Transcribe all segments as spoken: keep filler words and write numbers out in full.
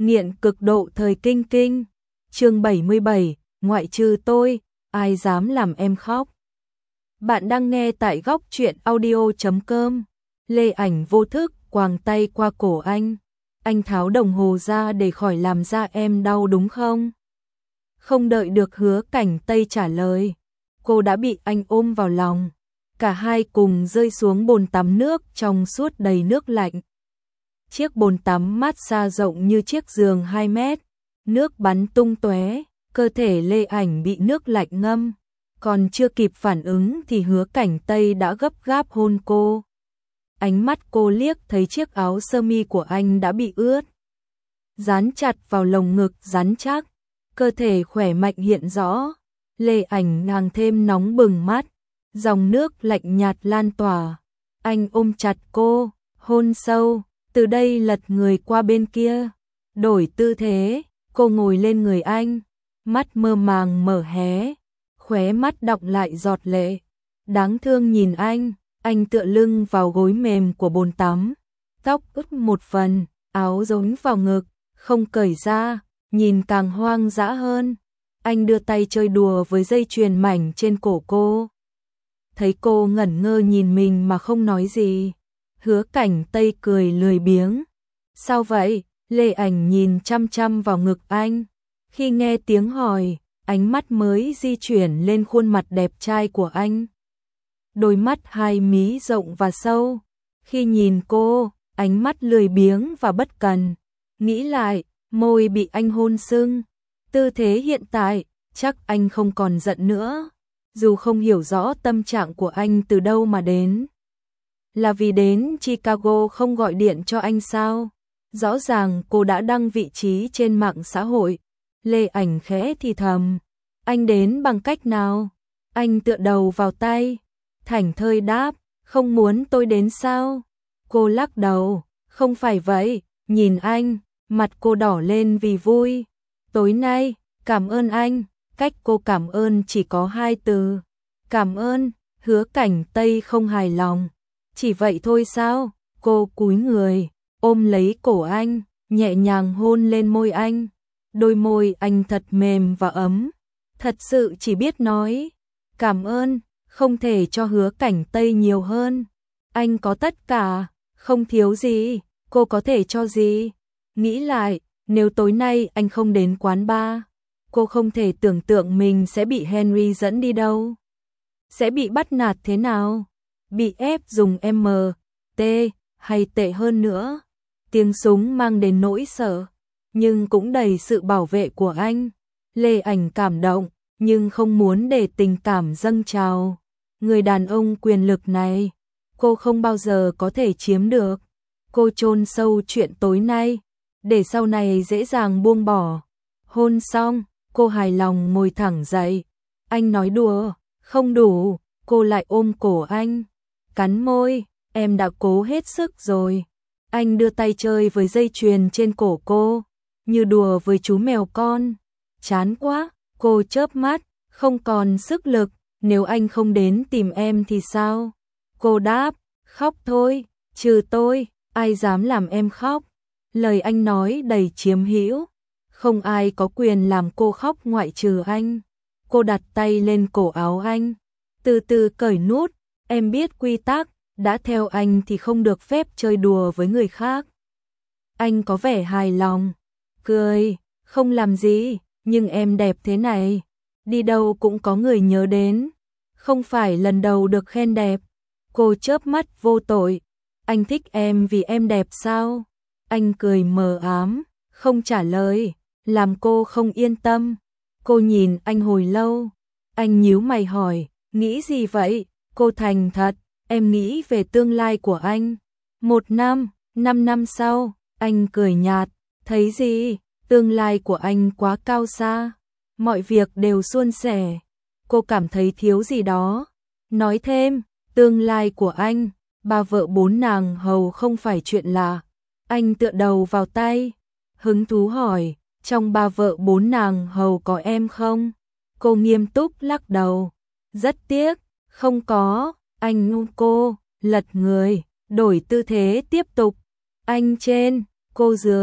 Nghiện cực độ thời kinh kinh. Chương bảy mươi bảy, ngoại trừ tôi, ai dám làm em khóc. Bạn đang nghe tại góc truyện audio chấm com. Lê Ảnh vô thức quàng tay qua cổ anh. Anh tháo đồng hồ ra để khỏi làm da em đau đúng không? Không đợi được Hứa Cảnh Tây trả lời, cô đã bị anh ôm vào lòng. Cả hai cùng rơi xuống bồn tắm nước trong suốt đầy nước lạnh. Chiếc bồn tắm mát xa rộng như chiếc giường hai mét, nước bắn tung tóe, cơ thể Lê Ảnh bị nước lạnh ngâm. Còn chưa kịp phản ứng thì Hứa Cảnh Tây đã gấp gáp hôn cô. Ánh mắt cô liếc thấy chiếc áo sơ mi của anh đã bị ướt, dán chặt vào lồng ngực rắn chắc, cơ thể khỏe mạnh hiện rõ. Lê Ảnh càng thêm nóng bừng mắt, dòng nước lạnh nhạt lan tỏa. Anh ôm chặt cô, hôn sâu, từ đây lật người qua bên kia, đổi tư thế, cô ngồi lên người anh, mắt mơ màng mở hé, khóe mắt đọng lại giọt lệ. Đáng thương nhìn anh, anh tựa lưng vào gối mềm của bồn tắm, tóc ướt một phần, áo rốn vào ngực, không cởi ra, nhìn càng hoang dã hơn. Anh đưa tay chơi đùa với dây chuyền mảnh trên cổ cô. Thấy cô ngẩn ngơ nhìn mình mà không nói gì, Hứa Cảnh Tây cười lười biếng. Sao vậy? Lê Ảnh nhìn chăm chăm vào ngực anh. Khi nghe tiếng hỏi, ánh mắt mới di chuyển lên khuôn mặt đẹp trai của anh. Đôi mắt hai mí rộng và sâu. Khi nhìn cô, ánh mắt lười biếng và bất cần. Nghĩ lại, môi bị anh hôn sưng. Tư thế hiện tại, chắc anh không còn giận nữa. Dù không hiểu rõ tâm trạng của anh từ đâu mà đến. Là vì đến Chicago không gọi điện cho anh sao? Rõ ràng cô đã đăng vị trí trên mạng xã hội. Lê Ảnh khẽ thì thầm. Anh đến bằng cách nào? Anh tựa đầu vào tay, thảnh thơi đáp, không muốn tôi đến sao? Cô lắc đầu, không phải vậy. Nhìn anh, mặt cô đỏ lên vì vui. Tối nay, cảm ơn anh. Cách cô cảm ơn chỉ có hai từ. Cảm ơn. Hứa Cảnh Tây không hài lòng. Chỉ vậy thôi sao? Cô cúi người, ôm lấy cổ anh, nhẹ nhàng hôn lên môi anh. Đôi môi anh thật mềm và ấm. Thật sự chỉ biết nói cảm ơn, không thể cho Hứa Cảnh Tây nhiều hơn. Anh có tất cả, không thiếu gì, cô có thể cho gì? Nghĩ lại, nếu tối nay anh không đến quán bar, cô không thể tưởng tượng mình sẽ bị Henry dẫn đi đâu. Sẽ bị bắt nạt thế nào? Bị ép dùng M, T, hay tệ hơn nữa. Tiếng súng mang đến nỗi sợ, nhưng cũng đầy sự bảo vệ của anh. Lê Ảnh cảm động, nhưng không muốn để tình cảm dâng trào. Người đàn ông quyền lực này, cô không bao giờ có thể chiếm được. Cô chôn sâu chuyện tối nay, để sau này dễ dàng buông bỏ. Hôn xong, cô hài lòng ngồi thẳng dậy. Anh nói đùa, không đủ, cô lại ôm cổ anh. Cắn môi, em đã cố hết sức rồi. Anh đưa tay chơi với dây chuyền trên cổ cô, như đùa với chú mèo con. Chán quá, cô chớp mắt, không còn sức lực. Nếu anh không đến tìm em thì sao? Cô đáp, khóc thôi, trừ tôi, ai dám làm em khóc? Lời anh nói đầy chiếm hữu. Không ai có quyền làm cô khóc ngoại trừ anh. Cô đặt tay lên cổ áo anh, từ từ cởi nút. Em biết quy tắc, đã theo anh thì không được phép chơi đùa với người khác. Anh có vẻ hài lòng, cười, không làm gì, nhưng em đẹp thế này, đi đâu cũng có người nhớ đến. Không phải lần đầu được khen đẹp. Cô chớp mắt vô tội. Anh thích em vì em đẹp sao? Anh cười mờ ám, không trả lời, làm cô không yên tâm. Cô nhìn anh hồi lâu. Anh nhíu mày hỏi, nghĩ gì vậy? Cô thành thật, em nghĩ về tương lai của anh. Một năm, năm năm sau, anh cười nhạt, thấy gì? Tương lai của anh quá cao xa, mọi việc đều suôn sẻ. Cô cảm thấy thiếu gì đó. Nói thêm, tương lai của anh, ba vợ bốn nàng hầu không phải chuyện lạ. Anh tựa đầu vào tay, hứng thú hỏi, trong ba vợ bốn nàng hầu có em không? Cô nghiêm túc lắc đầu, rất tiếc, không có. Anh ngu cô, lật người, đổi tư thế tiếp tục. Anh trên, cô dưới,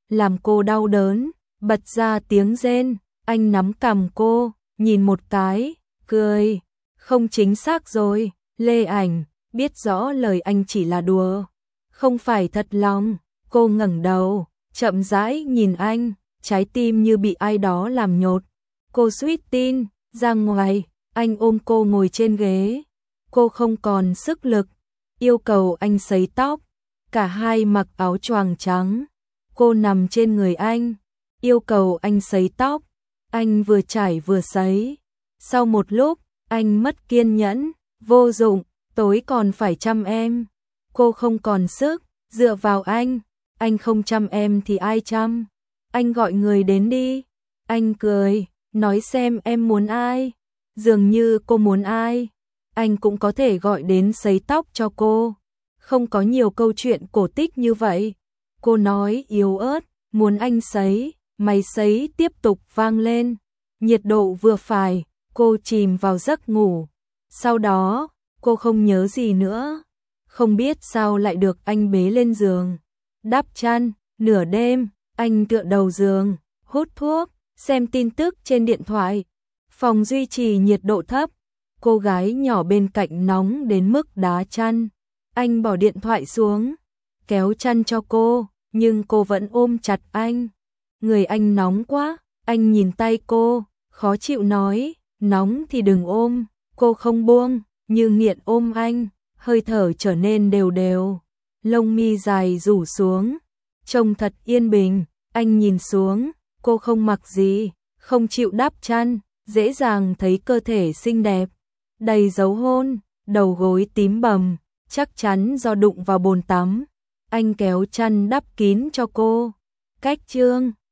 làm cô đau đớn, bật ra tiếng rên. Anh nắm cằm cô, nhìn một cái, cười. Không chính xác rồi, Lê Ảnh, biết rõ lời anh chỉ là đùa, không phải thật lòng. Cô ngẩng đầu, chậm rãi nhìn anh, trái tim như bị ai đó làm nhột. Cô suýt tin, ra ngoài, anh ôm cô ngồi trên ghế. Cô không còn sức lực, yêu cầu anh sấy tóc. Cả hai mặc áo choàng trắng. Cô nằm trên người anh, yêu cầu anh sấy tóc. Anh vừa chải vừa sấy. Sau một lúc, anh mất kiên nhẫn, vô dụng, tối còn phải chăm em. Cô không còn sức, dựa vào anh. Anh không chăm em thì ai chăm? Anh gọi người đến đi. Anh cười, nói xem em muốn ai. Dường như cô muốn ai, anh cũng có thể gọi đến sấy tóc cho cô. Không có nhiều câu chuyện cổ tích như vậy. Cô nói yếu ớt, muốn anh sấy. Máy sấy tiếp tục vang lên. Nhiệt độ vừa phải, cô chìm vào giấc ngủ. Sau đó, cô không nhớ gì nữa. Không biết sao lại được anh bế lên giường. Đắp chăn, nửa đêm, anh tựa đầu giường, hút thuốc, xem tin tức trên điện thoại. Phòng duy trì nhiệt độ thấp. Cô gái nhỏ bên cạnh nóng đến mức đá chăn. Anh bỏ điện thoại xuống, kéo chăn cho cô, nhưng cô vẫn ôm chặt anh. Người anh nóng quá, anh nhìn tay cô, khó chịu nói, nóng thì đừng ôm. Cô không buông, như nghiện ôm anh, hơi thở trở nên đều đều. Lông mi dài rủ xuống, trông thật yên bình. Anh nhìn xuống, cô không mặc gì, không chịu đắp chăn, dễ dàng thấy cơ thể xinh đẹp, đầy dấu hôn, đầu gối tím bầm, chắc chắn do đụng vào bồn tắm. Anh kéo chăn đắp kín cho cô. Cách chương